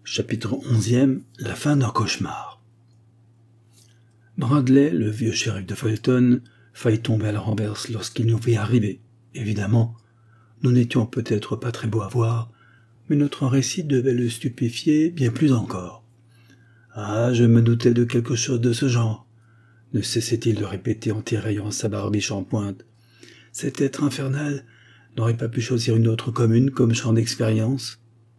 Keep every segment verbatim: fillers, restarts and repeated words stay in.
Chapitre onzième. La fin d'un cauchemar. Bradley, le vieux shérif de Fulton, faillit tomber à la renverse lorsqu'il nous vit arriver. Évidemment, nous n'étions peut-être pas très beaux à voir, mais notre récit devait le stupéfier bien plus encore. « Ah, je me doutais de quelque chose de ce genre », ne cessait-il de répéter en tiraillant sa barbiche en pointe. « Cet être infernal n'aurait pas pu choisir une autre commune comme champ d'expérience ?»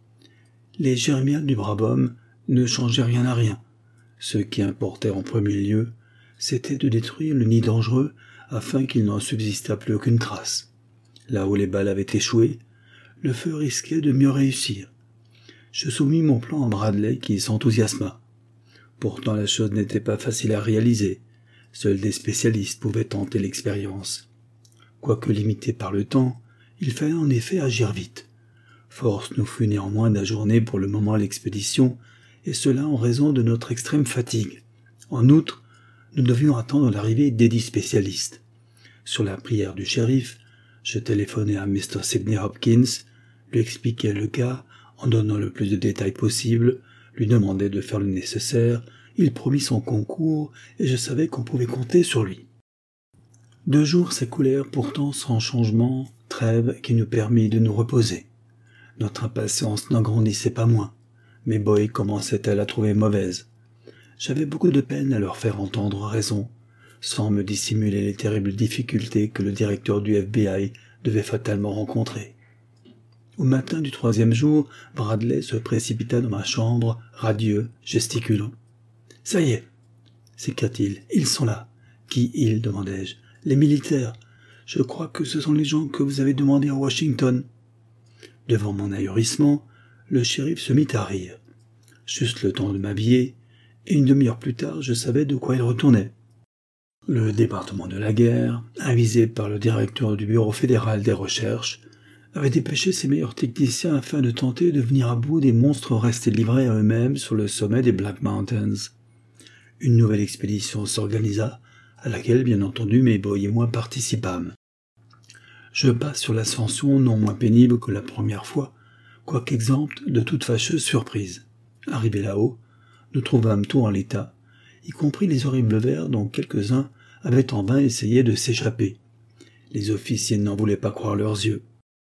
Les jérémiades du brave homme ne changeaient rien à rien. Ce qui importait en premier lieu, c'était de détruire le nid dangereux afin qu'il n'en subsistât plus aucune trace. Là où les balles avaient échoué, le feu risquait de mieux réussir. Je soumis mon plan à Bradley qui s'enthousiasma. Pourtant la chose n'était pas facile à réaliser. Seuls des spécialistes pouvaient tenter l'expérience. Quoique limité par le temps, il fallait en effet agir vite. Force nous fut néanmoins d'ajourner pour le moment l'expédition, et cela en raison de notre extrême fatigue. En outre, nous devions attendre l'arrivée d'édits spécialistes. Sur la prière du shérif, je téléphonai à mister Sidney Hopkins, lui expliquai le cas en donnant le plus de détails possible, lui demandai de faire le nécessaire, il promit son concours et je savais qu'on pouvait compter sur lui. Deux jours s'écoulèrent pourtant sans changement, trêve qui nous permit de nous reposer. Notre impatience n'en grandissait pas moins. Mes boys commençaient à la trouver mauvaise. J'avais beaucoup de peine à leur faire entendre raison, sans me dissimuler les terribles difficultés que le directeur du F B I devait fatalement rencontrer. Au matin du troisième jour, Bradley se précipita dans ma chambre, radieux, gesticulant. « Ça y est !» s'écria-t-il. « Ils sont là. »« Qui ils ?» demandai-je. « Les militaires. Je crois que ce sont les gens que vous avez demandés à Washington. » Devant mon ahurissement, le shérif se mit à rire. Juste le temps de m'habiller, et une demi-heure plus tard, je savais de quoi il retournait. Le département de la guerre, avisé par le directeur du Bureau fédéral des recherches, avait dépêché ses meilleurs techniciens afin de tenter de venir à bout des monstres restés livrés à eux-mêmes sur le sommet des Black Mountains. Une nouvelle expédition s'organisa, à laquelle, bien entendu, mes boys et moi participâmes. Je passe sur l'ascension non moins pénible que la première fois, quoique exempte de toute fâcheuse surprise. Arrivés là-haut, nous trouvâmes tout en l'état, y compris les horribles vers dont quelques-uns avaient en vain essayé de s'échapper. Les officiers n'en voulaient pas croire leurs yeux.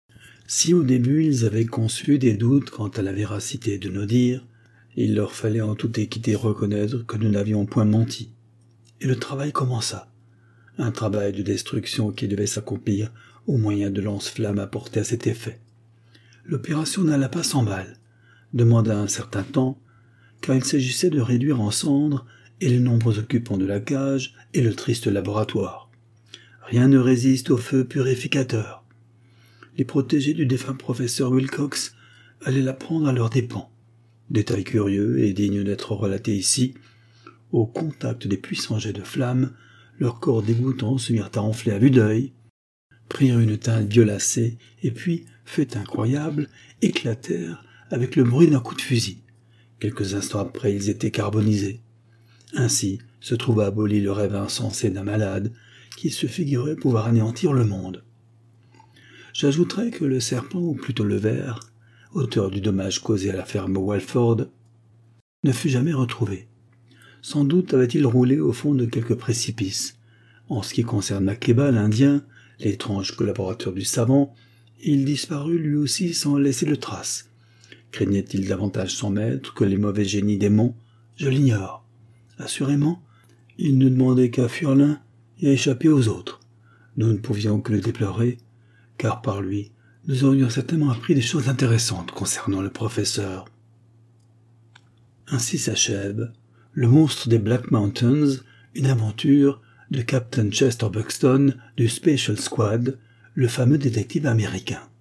Si au début ils avaient conçu des doutes quant à la véracité de nos dires, il leur fallait en toute équité reconnaître que nous n'avions point menti. Et le travail commença. Un travail de destruction qui devait s'accomplir au moyen de lance-flammes apportées à cet effet. L'opération n'alla pas sans mal, demanda un certain temps, car il s'agissait de réduire en cendres et les nombreux occupants de la cage et le triste laboratoire. Rien ne résiste au feu purificateur. Les protégés du défunt professeur Wilcox allaient la prendre à leurs dépens. Détail curieux et digne d'être relaté ici, au contact des puissants jets de flammes, leurs corps dégoûtants se mirent à enfler à vue d'œil, prirent une teinte violacée et puis, fait incroyable, éclatèrent avec le bruit d'un coup de fusil. Quelques instants après, ils étaient carbonisés. Ainsi se trouva aboli le rêve insensé d'un malade qui se figurait pouvoir anéantir le monde. J'ajouterai que le serpent, ou plutôt le ver, auteur du dommage causé à la ferme Walford, ne fut jamais retrouvé. Sans doute avait-il roulé au fond de quelque précipice. En ce qui concerne Makeba, l'Indien, l'étrange collaborateur du savant, il disparut lui aussi sans laisser de traces. Craignait-il davantage son maître que les mauvais génies des monts? Je l'ignore. Assurément, il ne demandait qu'à fuir l'un et à échapper aux autres. Nous ne pouvions que le déplorer, car par lui, nous aurions certainement appris des choses intéressantes concernant le professeur. Ainsi s'achève Le monstre des Black Mountains, une aventure de Captain Chester Buxton du Special Squad, le fameux détective américain.